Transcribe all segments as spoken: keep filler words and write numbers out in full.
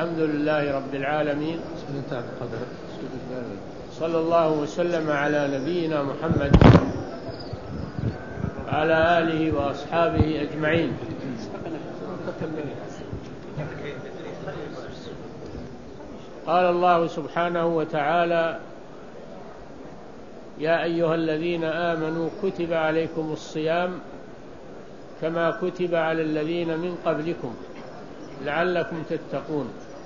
الحمد لله رب العالمين، صلى الله وسلم على نبينا محمد وعلى آله وأصحابه أجمعين. قال الله سبحانه وتعالى: يا أيها الذين آمنوا كتب عليكم الصيام كما كتب على الذين من قبلكم لعلكم تتقون،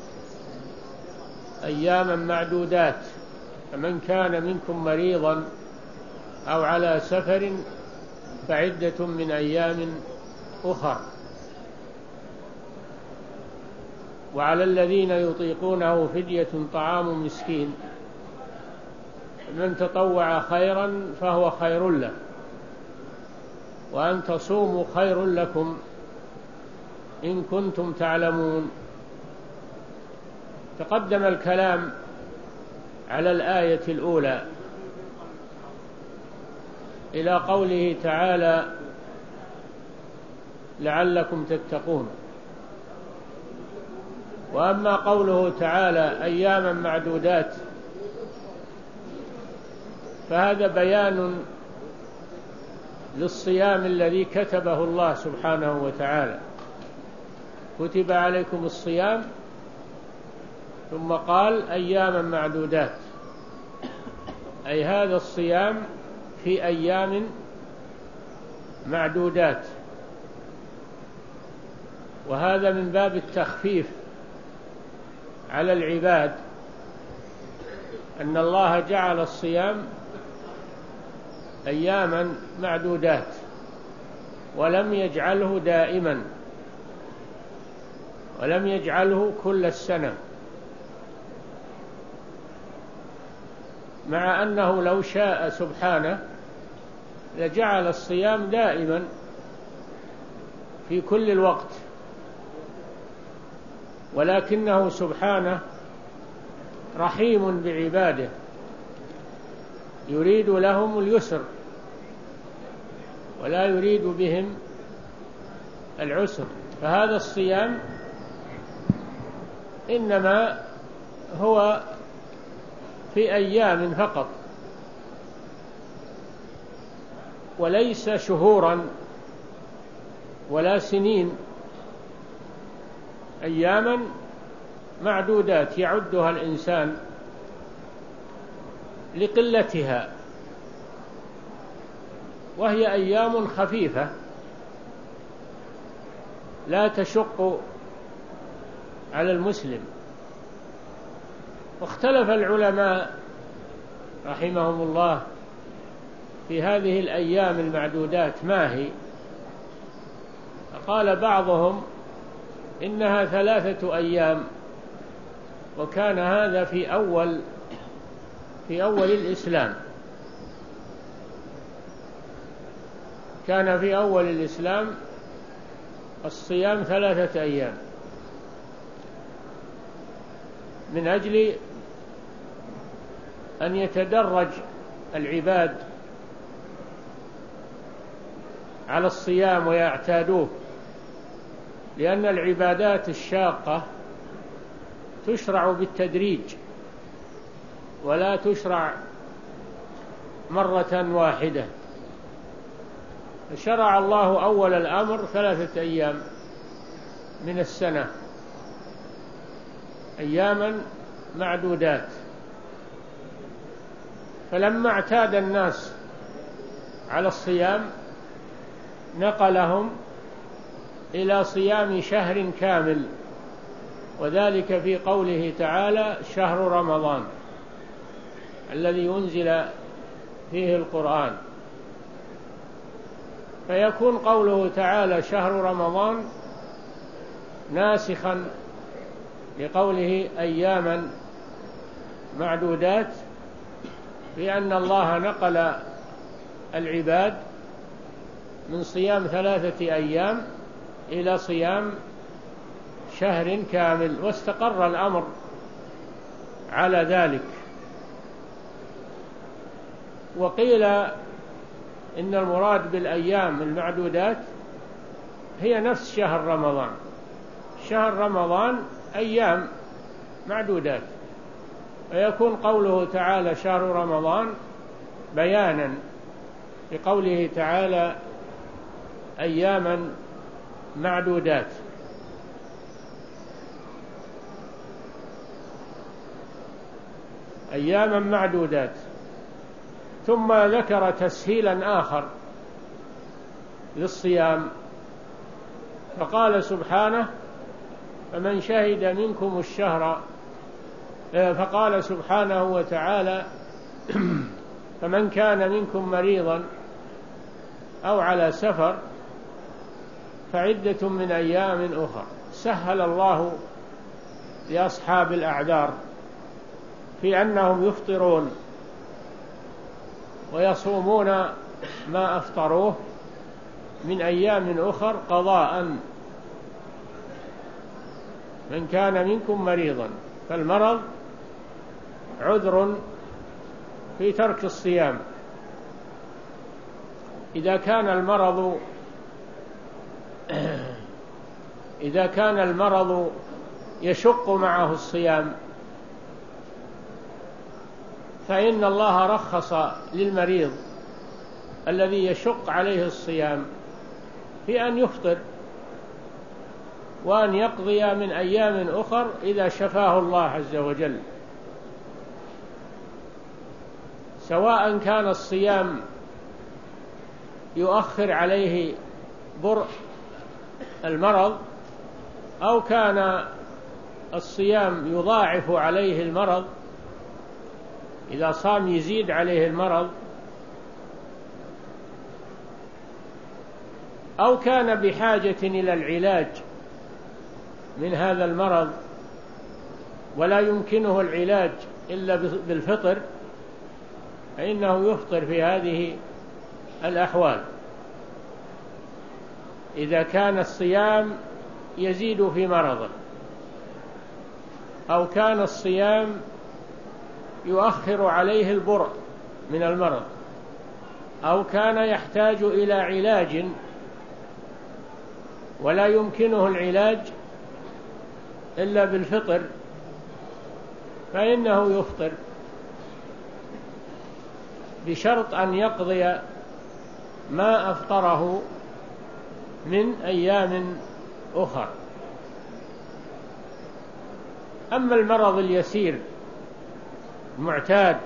أياما معدودات، فمن كان منكم مريضا أو على سفر فعدة من أيام أخر. وعلى الذين يطيقونه فدية طعام مسكين، من تطوع خيرا فهو خير له، وأن تصوموا خير لكم إن كنتم تعلمون. تقدم الكلام على الآية الأولى إلى قوله تعالى: لعلكم تتقون. وأما قوله تعالى أياما معدودات فهذا بيان للصيام الذي كتبه الله سبحانه وتعالى. كتب عليكم الصيام ثم قال أياما معدودات، أي هذا الصيام في أيام معدودات، وهذا من باب التخفيف على العباد، أن الله جعل الصيام أياما معدودات ولم يجعله دائما، ولم يجعله كل السنة، مع أنه لو شاء سبحانه لجعل الصيام دائما في كل الوقت، ولكنه سبحانه رحيم بعباده، يريد لهم اليسر ولا يريد بهم العسر. فهذا الصيام إنما هو في أيام فقط، وليس شهورا ولا سنين، أياما معدودات يعدها الإنسان لقلتها، وهي أيام خفيفة لا تشق على المسلم. واختلف العلماء رحمهم الله في هذه الأيام المعدودات ما هي. قال بعضهم إنها ثلاثة أيام، وكان هذا في أول في أول الإسلام، كان في أول الإسلام الصيام ثلاثة أيام، من أجل أن يتدرج العباد على الصيام ويعتادوه، لأن العبادات الشاقة تشرع بالتدريج ولا تشرع مرة واحدة. شرع الله أول الأمر ثلاثة أيام من السنة، أياما معدودات. فلما اعتاد الناس على الصيام نقلهم إلى صيام شهر كامل، وذلك في قوله تعالى: شهر رمضان الذي أنزل فيه القرآن. فيكون قوله تعالى شهر رمضان ناسخا لقوله أياما معدودات، لأن الله نقل العباد من صيام ثلاثة أيام إلى صيام شهر كامل، واستقر الأمر على ذلك. وقيل إن المراد بالأيام المعدودات هي نفس شهر رمضان. شهر رمضان أيام معدودات. فيكون قوله تعالى شهر رمضان بيانا لقوله تعالى أياما معدودات. أياما معدودات. ثم ذكر تسهيلا آخر للصيام فقال سبحانه فمن شهد منكم الشهر، فقال سبحانه وتعالى فمن كان منكم مريضا أو على سفر فعدة من أيام أخرى. سهل الله لأصحاب الأعذار في أنهم يفطرون ويصومون ما أفطروه من أيام أخر قضاء. من كان منكم مريضا، فالمرض عذر في ترك الصيام. إذا كان المرض إذا كان المرض يشق معه الصيام فإن الله رخص للمريض الذي يشق عليه الصيام في أن يفطر وأن يقضي من أيام أخر إذا شفاه الله عز وجل، سواء كان الصيام يؤخر عليه برء المرض أو كان الصيام يضاعف عليه المرض، إذا صام يزيد عليه المرض، أو كان بحاجة إلى العلاج من هذا المرض ولا يمكنه العلاج إلا بالفطر، فإنه يفطر في هذه الأحوال. إذا كان الصيام يزيد في مرضه، أو كان الصيام يؤخر عليه البرء من المرض، أو كان يحتاج إلى علاج ولا يمكنه العلاج إلا بالفطر، فإنه يفطر بشرط أن يقضي ما أفطره من أيام أخر. أما المرض اليسير المعتاد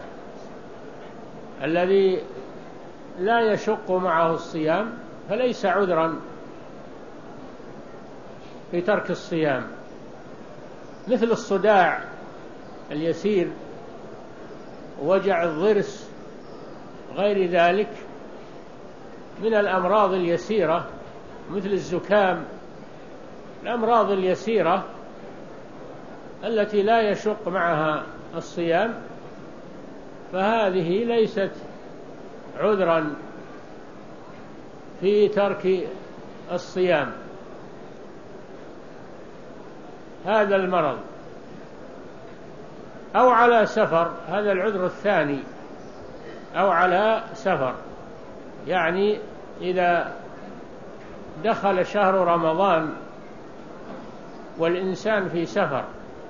الذي لا يشق معه الصيام فليس عذرا في ترك الصيام، مثل الصداع اليسير، وجع الضرس، غير ذلك من الأمراض اليسيرة، مثل الزكام. الأمراض اليسيرة التي لا يشق معها الصيام فهذه ليست عذرا في ترك الصيام. هذا المرض أو على سفر، هذا العذر الثاني، أو على سفر، يعني إذا دخل شهر رمضان والإنسان في سفر،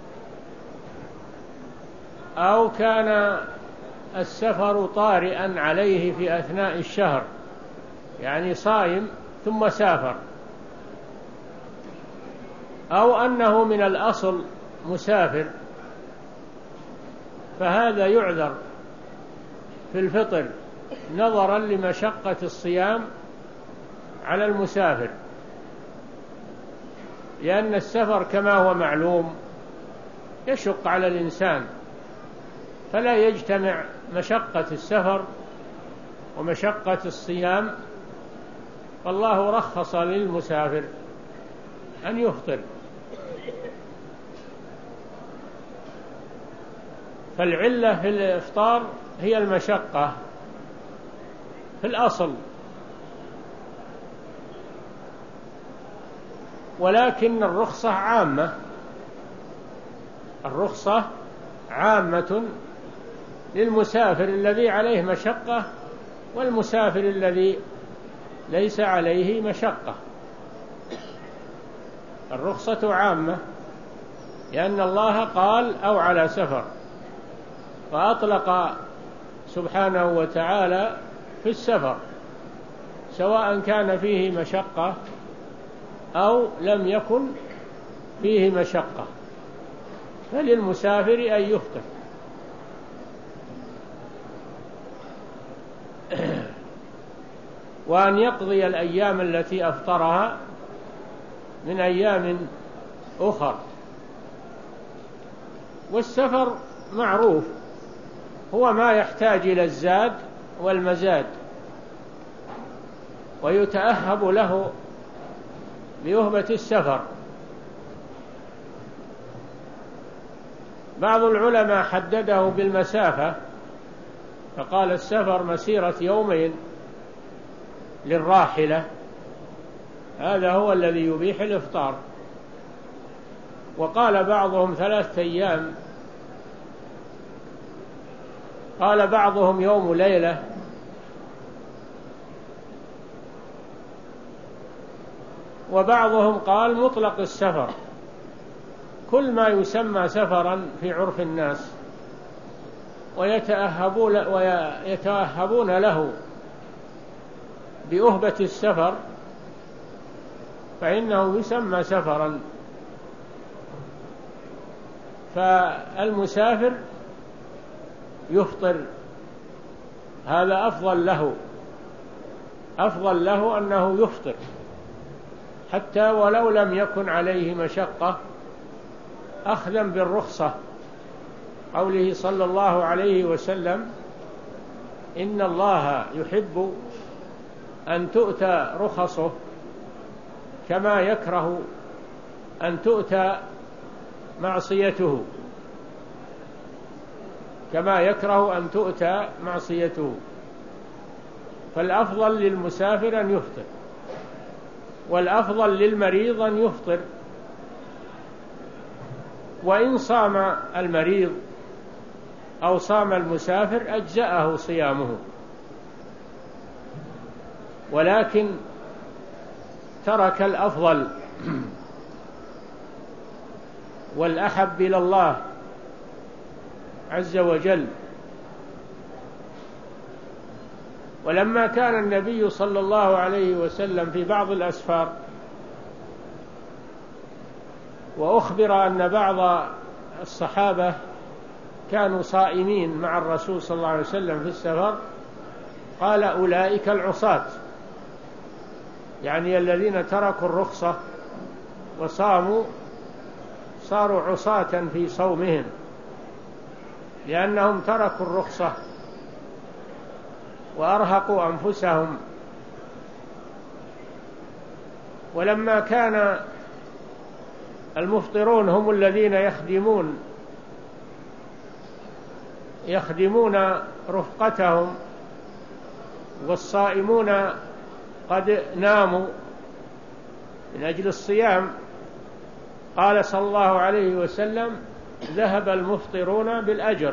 أو كان السفر طارئا عليه في أثناء الشهر، يعني صائم ثم سافر، أو أنه من الأصل مسافر، فهذا يعذر في الفطر نظرا لمشقة الصيام على المسافر، لأن السفر كما هو معلوم يشق على الإنسان، فلا يجتمع مشقة السفر ومشقة الصيام، فالله رخص للمسافر أن يفطر. فالعلة في الإفطار هي المشقة في الأصل، ولكن الرخصة عامة، الرخصة عامة للمسافر الذي عليه مشقة والمسافر الذي ليس عليه مشقة. الرخصة عامة لأن الله قال أو على سفر، فأطلق سبحانه وتعالى في السفر سواء كان فيه مشقة أو لم يكن فيه مشقة، فللمسافر أن يفطر. وأن يقضي الأيام التي أفطرها من أيام أخر. والسفر معروف هو ما يحتاج إلى الزاد والمزاد، ويتأهب له بأهبة السفر. بعض العلماء حدده بالمسافة، فقال السفر مسيرة يومين للراحلة، هذا هو الذي يبيح الإفطار. وقال بعضهم ثلاثة أيام، قال بعضهم يوم ليلة، وبعضهم قال مطلق السفر، كل ما يسمى سفرا في عرف الناس ويتأهبون ويتأهبون له بأهبة السفر فإنه يسمى سفرا. فالمسافر يفطر، هذا أفضل له، أفضل له أنه يفطر حتى ولو لم يكن عليه مشقة، أخذا بالرخصة، قوله صلى الله عليه وسلم: إن الله يحب أن تؤتى رخصه كما يكره أن تؤتى معصيته، كما يكره أن تؤتى معصيته. فالأفضل للمسافر أن يفطر، والأفضل للمريض أن يفطر، وإن صام المريض أو صام المسافر أجزأه صيامه، ولكن ترك الأفضل والأحب إلى الله عز وجل. ولما كان النبي صلى الله عليه وسلم في بعض الأسفار وأخبر أن بعض الصحابة كانوا صائمين مع الرسول صلى الله عليه وسلم في السفر، قال: أولئك العصاة، يعني الذين تركوا الرخصة وصاموا صاروا عصاة في صومهم، لأنهم تركوا الرخصة وأرهقوا أنفسهم. ولما كان المفطرون هم الذين يخدمون يخدمون رفقتهم، والصائمون قد ناموا من أجل الصيام، قال صلى الله عليه وسلم: ذهب المفطرون بالأجر،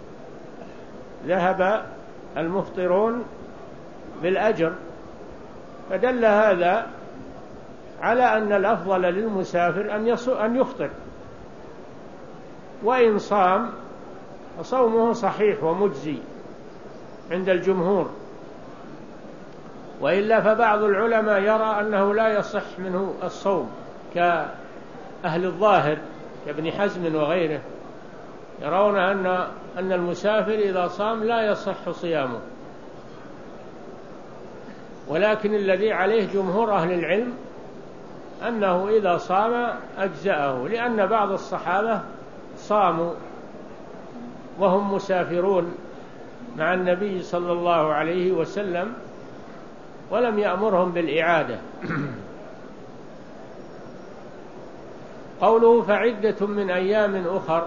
ذهب المفطرون بالأجر. فدل هذا على أن الأفضل للمسافر أن يفطر، وإن صام فصومه صحيح ومجزي عند الجمهور. وإلا فبعض العلماء يرى أنه لا يصح منه الصوم، كأهل الظاهر كابن حزم وغيره، يرون أن أن المسافر إذا صام لا يصح صيامه. ولكن الذي عليه جمهور أهل العلم أنه إذا صام أجزأه، لأن بعض الصحابة صاموا وهم مسافرون مع النبي صلى الله عليه وسلم ولم يأمرهم بالإعادة. قوله: فعدة من أيام أخر،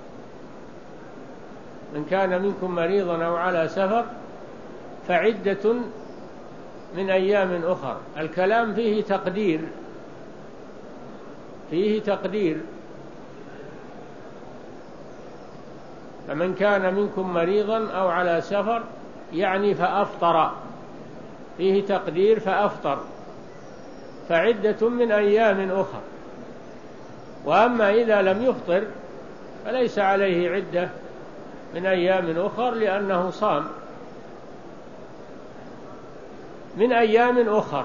من كان منكم مريضا أو على سفر فعدة من أيام أخر. الكلام فيه تقدير، فيه تقدير، فمن كان منكم مريضا أو على سفر يعني فأفطر، فيه تقدير فأفطر، فعدة من أيام أخر. وأما إذا لم يفطر فليس عليه عدة من أيام أخر لأنه صام من أيام أخر.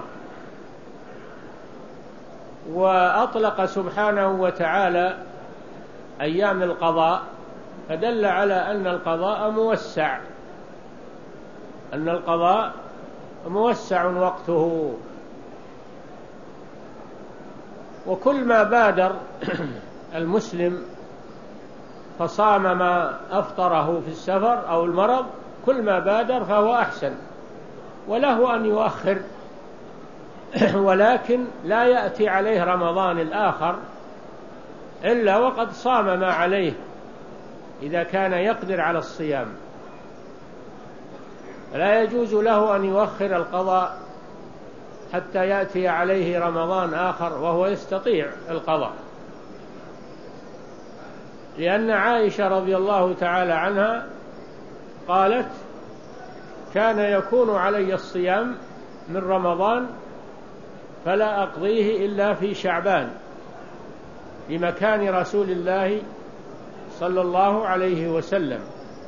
وأطلق سبحانه وتعالى أيام القضاء فدل على أن القضاء موسع أن القضاء موسع وقته. وكل ما بادر المسلم فصام ما أفطره في السفر أو المرض كل ما بادر فهو أحسن، وله أن يؤخر ولكن لا يأتي عليه رمضان الآخر إلا وقد صام ما عليه إذا كان يقدر على الصيام، لا يجوز له أن يؤخر القضاء حتى يأتي عليه رمضان آخر وهو يستطيع القضاء، لأن عائشة رضي الله تعالى عنها قالت: كان يكون علي الصيام من رمضان فلا أقضيه إلا في شعبان لمكان رسول الله صلى الله عليه وسلم.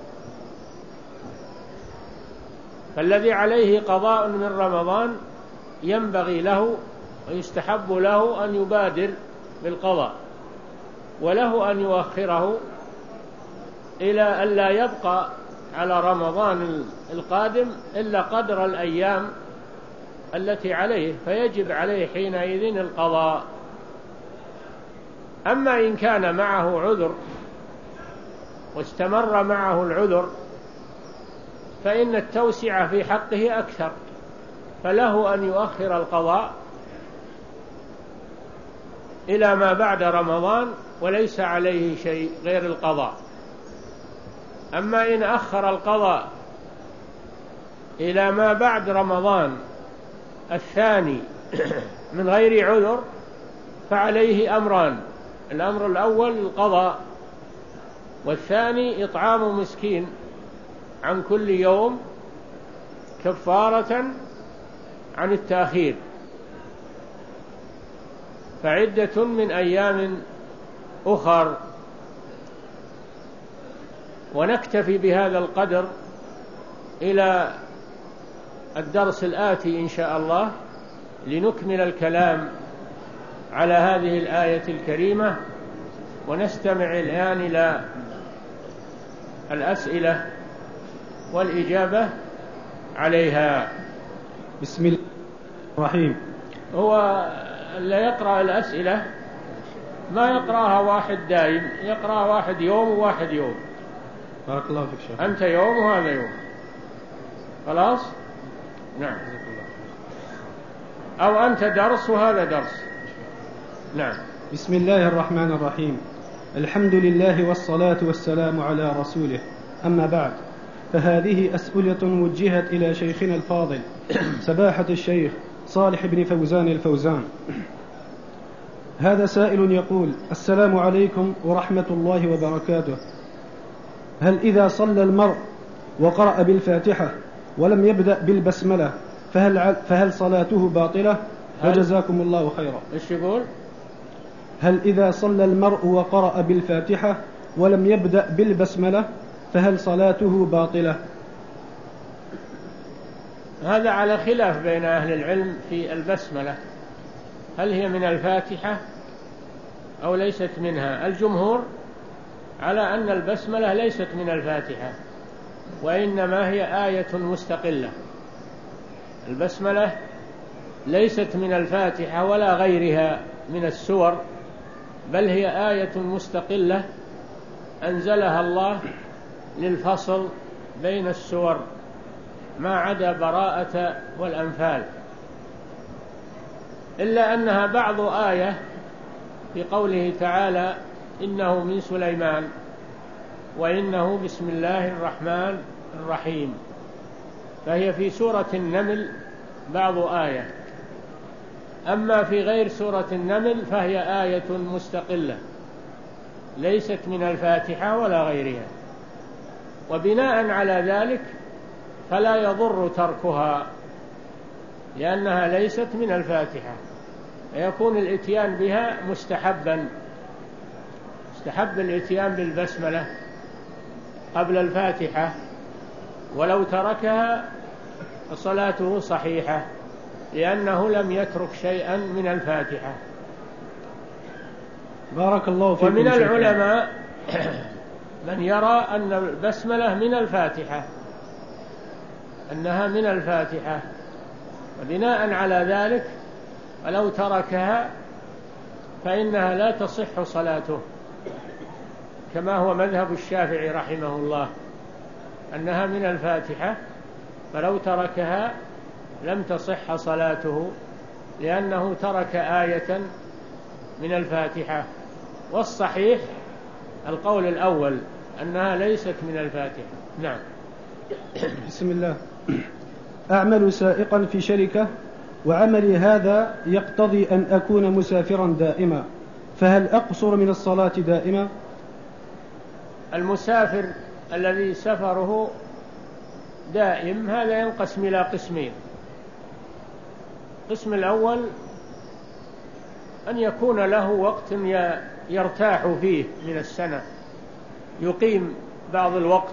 فالذي عليه قضاء من رمضان ينبغي له ويستحب له أن يبادر بالقضاء، وله أن يؤخره إلى أن لا يبقى على رمضان القادم إلا قدر الأيام التي عليه، فيجب عليه حينئذ القضاء. أما إن كان معه عذر واستمر معه العذر فإن التوسعة في حقه أكثر، فله أن يؤخر القضاء إلى ما بعد رمضان وليس عليه شيء غير القضاء. أما إن أخر القضاء إلى ما بعد رمضان الثاني من غير عذر فعليه أمران: الأمر الأول القضاء، والثاني إطعام مسكين عن كل يوم كفارة عن التأخير، فعدة من أيام أخر. ونكتفي بهذا القدر إلى الدرس الآتي إن شاء الله لنكمل الكلام على هذه الآية الكريمة، ونستمع الآن إلى الأسئلة والإجابة عليها. بسم الله الرحيم. هو اللي يقرأ الأسئلة ما يقرأها واحد دائم، يقرأها واحد يوم وواحد يوم. بارك الله فيك شيخ. أنت يوم وهذا يوم، خلاص؟ نعم. أو أنت درس وهذا درس. نعم. بسم الله الرحمن الرحيم. الحمد لله والصلاة والسلام على رسوله، أما بعد، فهذه أسئلة وجهت إلى شيخنا الفاضل سباحة الشيخ صالح بن فوزان الفوزان. هذا سائل يقول: السلام عليكم ورحمة الله وبركاته. هل إذا صلى المرء وقرأ بالفاتحة ولم يبدأ بالبسملة فهل, فهل صلاته باطلة؟ وجزاكم الله خيرا. إيش يقول؟ هل إذا صلى المرء وقرأ بالفاتحة ولم يبدأ بالبسملة فهل صلاته باطلة؟ هذا على خلاف بين أهل العلم في البسملة، هل هي من الفاتحة أو ليست منها. الجمهور على أن البسملة ليست من الفاتحة، وإنما هي آية مستقلة. البسملة ليست من الفاتحة ولا غيرها من السور، بل هي آية مستقلة أنزلها الله للفصل بين السور ما عدا براءة والأنفال، إلا أنها بعض آية في قوله تعالى: إنه من سليمان وإنه بسم الله الرحمن الرحيم، فهي في سورة النمل بعض آية. أما في غير سورة النمل فهي آية مستقلة ليست من الفاتحة ولا غيرها، وبناء على ذلك فلا يضر تركها لأنها ليست من الفاتحة، فيكون الإتيان بها مستحبا استحب الإتيان بالبسملة قبل الفاتحة، ولو تركها فصلاته صحيحة لأنه لم يترك شيئا من الفاتحة. بارك الله فيكم. ومن العلماء من يرى أن البسملة من الفاتحة، أنها من الفاتحة، وبناء على ذلك ولو تركها فإنها لا تصح صلاته، كما هو مذهب الشافعي رحمه الله أنها من الفاتحة، فلو تركها لم تصح صلاته لأنه ترك آية من الفاتحة. والصحيح القول الأول أنها ليست من الفاتحة. نعم. بسم الله. أعمل سائقا في شركة، وعملي هذا يقتضي أن أكون مسافرا دائما، فهل أقصر من الصلاة دائما؟ المسافر الذي سفره دائم هذا ينقسم إلى قسمين. القسم الأول أن يكون له وقت يرتاح فيه من السنة، يقيم بعض الوقت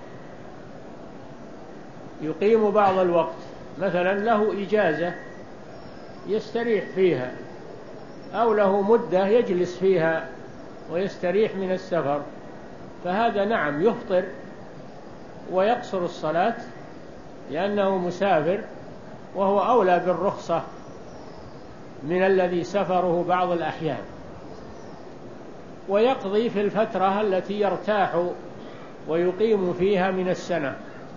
يقيم بعض الوقت مثلا له إجازة يستريح فيها، أو له مدة يجلس فيها ويستريح من السفر، فهذا نعم يفطر ويقصر الصلاة لأنه مسافر، وهو أولى بالرخصة من الذي سفره بعض الأحيان، ويقضي في الفترة التي يرتاح ويقيم فيها من السنة.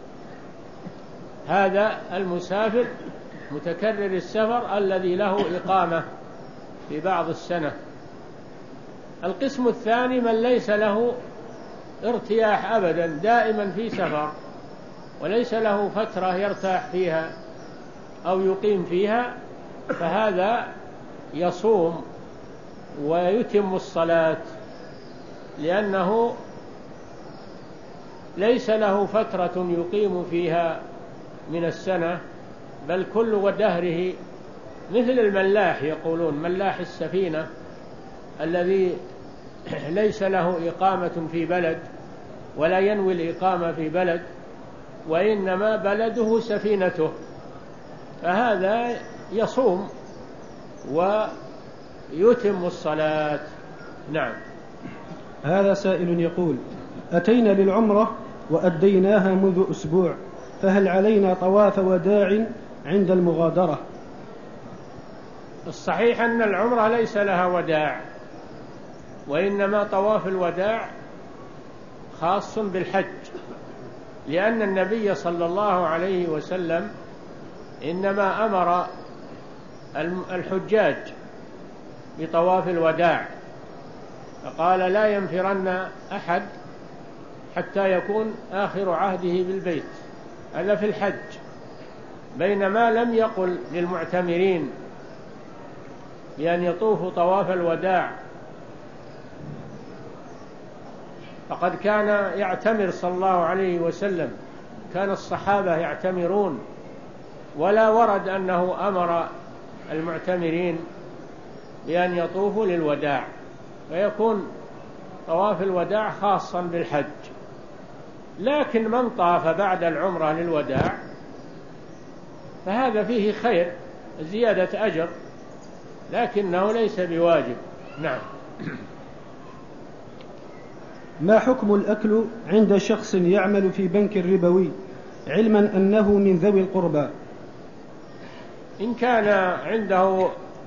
هذا المسافر متكرر السفر الذي له إقامة في بعض السنة. القسم الثاني من ليس له ارتياح أبدا، دائما في سفر وليس له فترة يرتاح فيها أو يقيم فيها، فهذا يصوم ويتم الصلاة لأنه ليس له فترة يقيم فيها من السنة، بل كل دهره مثل الملاح، يقولون ملاح السفينة الذي ليس له إقامة في بلد ولا ينوي الإقامة في بلد، وإنما بلده سفينته، فهذا يصوم ويتم الصلاة. نعم. هذا سائل يقول: أتينا للعمرة وأديناها منذ أسبوع، فهل علينا طواف وداع عند المغادرة؟ الصحيح أن العمرة ليس لها وداع، وإنما طواف الوداع خاص بالحج، لأن النبي صلى الله عليه وسلم إنما أمر الحجاج بطواف الوداع، فقال: لا ينفرن أحد حتى يكون آخر عهده بالبيت، هذا في الحج، بينما لم يقل للمعتمرين بأن يطوفوا طواف الوداع، فقد كان يعتمر صلى الله عليه وسلم، كان الصحابة يعتمرون، ولا ورد أنه أمر المعتمرين بأن يطوفوا للوداع، فيكون طواف الوداع خاصا بالحج. لكن من طاف بعد العمرة للوداع فهذا فيه خير، زيادة أجر، لكنه ليس بواجب. نعم. ما حكم الأكل عند شخص يعمل في بنك ربوي علما أنه من ذوي القربى؟ إن كان عنده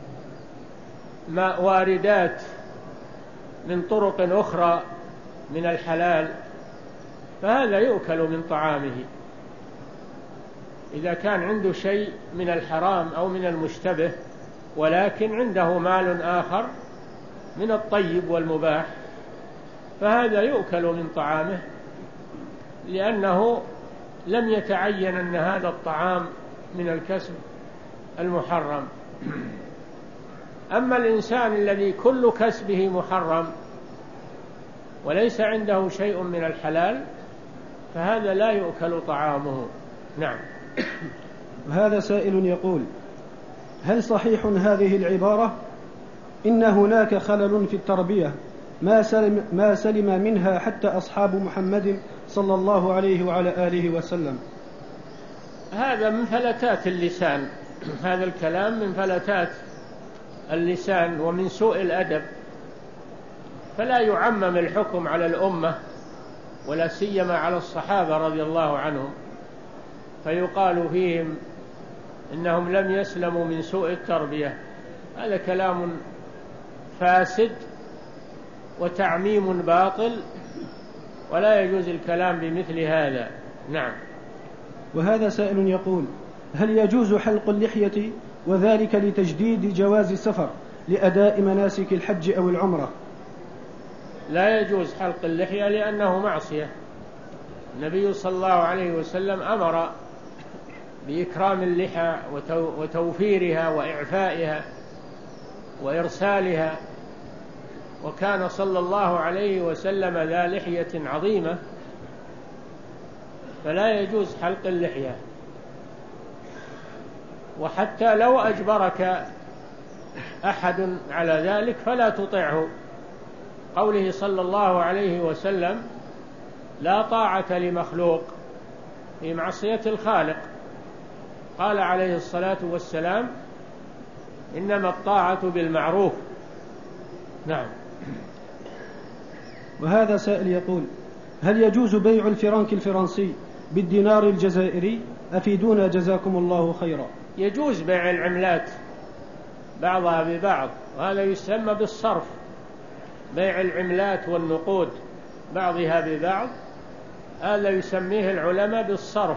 ما واردات من طرق أخرى من الحلال فهذا يؤكل من طعامه. إذا كان عنده شيء من الحرام أو من المشتبه ولكن عنده مال آخر من الطيب والمباح فهذا يؤكل من طعامه، لأنه لم يتعين أن هذا الطعام من الكسب المحرم. أما الإنسان الذي كل كسبه محرم وليس عنده شيء من الحلال فهذا لا يؤكل طعامه. نعم. هذا سائل يقول: هل صحيح هذه العبارة إن هناك خلل في التربية ما سلم, ما سلم منها حتى أصحاب محمد صلى الله عليه وعلى آله وسلم. هذا من فلتات اللسان، هذا الكلام من فلتات اللسان ومن سوء الأدب، فلا يعمم الحكم على الأمة ولا سيما على الصحابة رضي الله عنهم فيقال فيهم إنهم لم يسلموا من سوء التربية. هذا كلام فاسد وتعميم باطل، ولا يجوز الكلام بمثل هذا. نعم. وهذا سائل يقول: هل يجوز حلق اللحية وذلك لتجديد جواز السفر لأداء مناسك الحج أو العمرة؟ لا يجوز حلق اللحية لأنه معصية. النبي صلى الله عليه وسلم أمر بإكرام اللحى وتوفيرها وإعفائها وإرسالها، وكان صلى الله عليه وسلم ذا لحية عظيمة، فلا يجوز حلق اللحية. وحتى لو أجبرك أحد على ذلك فلا تطعه، قوله صلى الله عليه وسلم: لا طاعة لمخلوق في معصية الخالق. قال عليه الصلاة والسلام: إنما الطاعة بالمعروف. نعم. وهذا سائل يقول: هل يجوز بيع الفرنك الفرنسي بالدينار الجزائري؟ أفيدونا جزاكم الله خيرا. يجوز بيع العملات بعضها ببعض، وهذا يسمى بالصرف، بيع العملات والنقود بعضها ببعض، هذا يسميه العلماء بالصرف.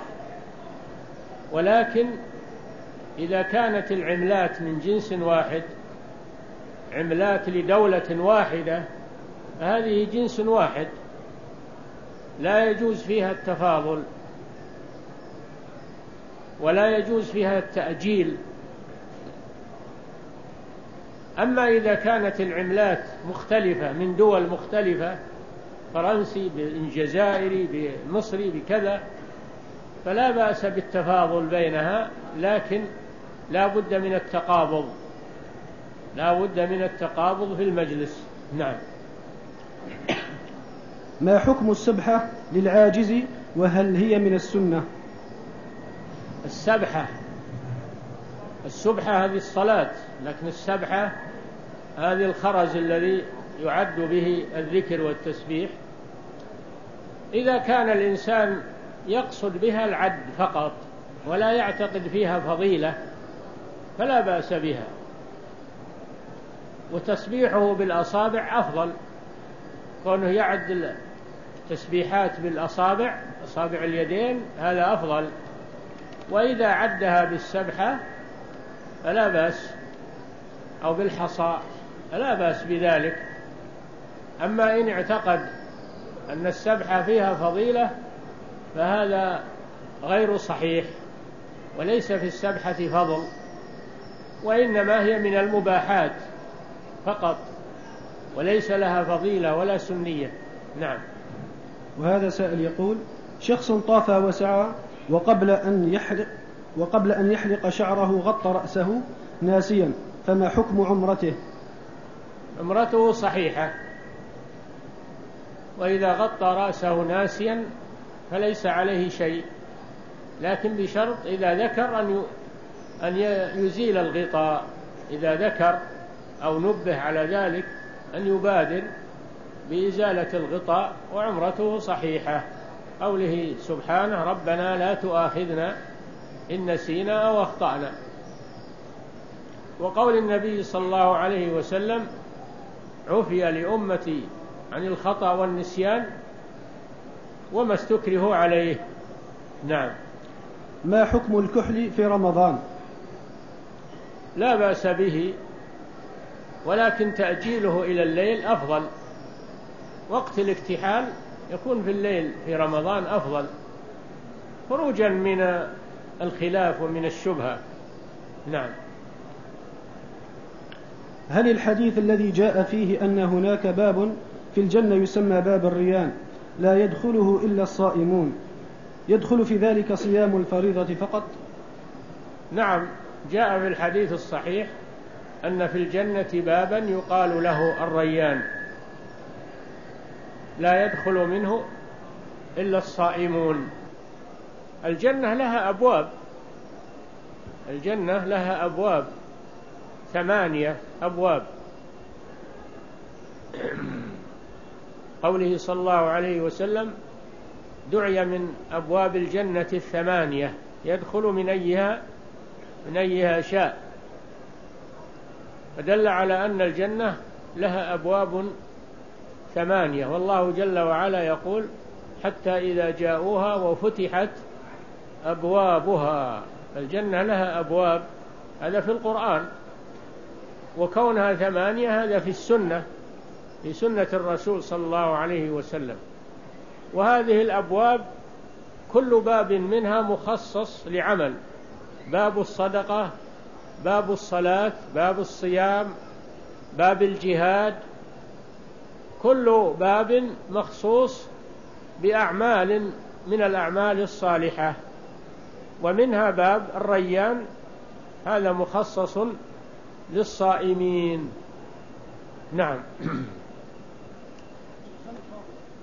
ولكن إذا كانت العملات من جنس واحد، عملات لدولة واحدة، فهذه جنس واحد لا يجوز فيها التفاضل ولا يجوز فيها التأجيل. أما إذا كانت العملات مختلفة من دول مختلفة، فرنسي بالجزائري بمصري بكذا، فلا بأس بالتفاضل بينها، لكن لا بد من التقابض، لا بد من التقابض في المجلس. نعم. ما حكم السبحة للعاجز، وهل هي من السنة؟ السبحة السبحة هذه الصلاة، لكن السبحة هذه الخرز الذي يعد به الذكر والتسبيح. إذا كان الإنسان يقصد بها العد فقط ولا يعتقد فيها فضيلة فلا بأس بها، وتسبيحه بالأصابع أفضل، كونه يعد التسبيحات بالأصابع، أصابع اليدين، هذا أفضل. وإذا عدها بالسبحة فلا بأس، أو بالحصى فلا بأس بذلك. أما إن اعتقد أن السبحة فيها فضيلة فهذا غير صحيح، وليس في السبحة فضل، وإنما هي من المباحات فقط، وليس لها فضيلة ولا سنية. نعم. وهذا سائل يقول: شخص طاف وسعى وقبل أن يحلق وقبل أن يحلق شعره غطى رأسه ناسيا، فما حكم عمرته؟ عمرته صحيحة، وإذا غطى رأسه ناسيا فليس عليه شيء، لكن بشرط إذا ذكر أن أن يزيل الغطاء، إذا ذكر أو نبه على ذلك أن يبادر بإزالة الغطاء، وعمرته صحيحة. قوله سبحانه: ربنا لا تؤاخذنا إن نسينا أو أخطأنا. وقول النبي صلى الله عليه وسلم: عفي لأمتي عن الخطأ والنسيان وما استكره عليه. نعم. ما حكم الكحل في رمضان؟ لا بأس به، ولكن تأجيله إلى الليل أفضل. وقت الاكتحال يكون في الليل في رمضان أفضل، خروجا من الخلاف ومن الشبهة. نعم. هل الحديث الذي جاء فيه أن هناك باب في الجنة يسمى باب الريان لا يدخله إلا الصائمون، يدخل في ذلك صيام الفريضة فقط؟ نعم، جاء في الحديث الصحيح أن في الجنة بابا يقال له الريان، لا يدخل منه إلا الصائمون. الجنة لها أبواب، الجنة لها أبواب، ثمانية أبواب. قوله صلى الله عليه وسلم: دعي من أبواب الجنة الثمانية يدخل من أيها من أيها شاء، فدل على أن الجنة لها أبواب ثمانية. والله جل وعلا يقول: حتى إذا جاءوها وفتحت أبوابها. الجنة لها أبواب، هذا في القرآن، وكونها ثمانية هذا في السنة، في سنة الرسول صلى الله عليه وسلم. وهذه الأبواب كل باب منها مخصص لعمل: باب الصدقة، باب الصلاة، باب الصيام، باب الجهاد، كل باب مخصوص بأعمال من الأعمال الصالحة. ومنها باب الريان، هذا مخصص للصائمين. نعم.